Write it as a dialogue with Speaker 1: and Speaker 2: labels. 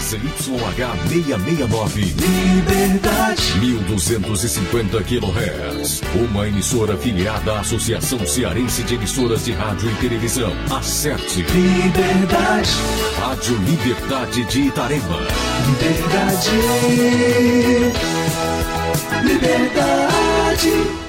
Speaker 1: ZYH 669.
Speaker 2: Liberdade.
Speaker 1: 1250 kHz. Uma emissora afiliada à Associação Cearense de Emissoras de Rádio e Televisão. Acerte.
Speaker 2: Liberdade.
Speaker 1: Rádio Liberdade de Itarema.
Speaker 2: Liberdade. Liberdade.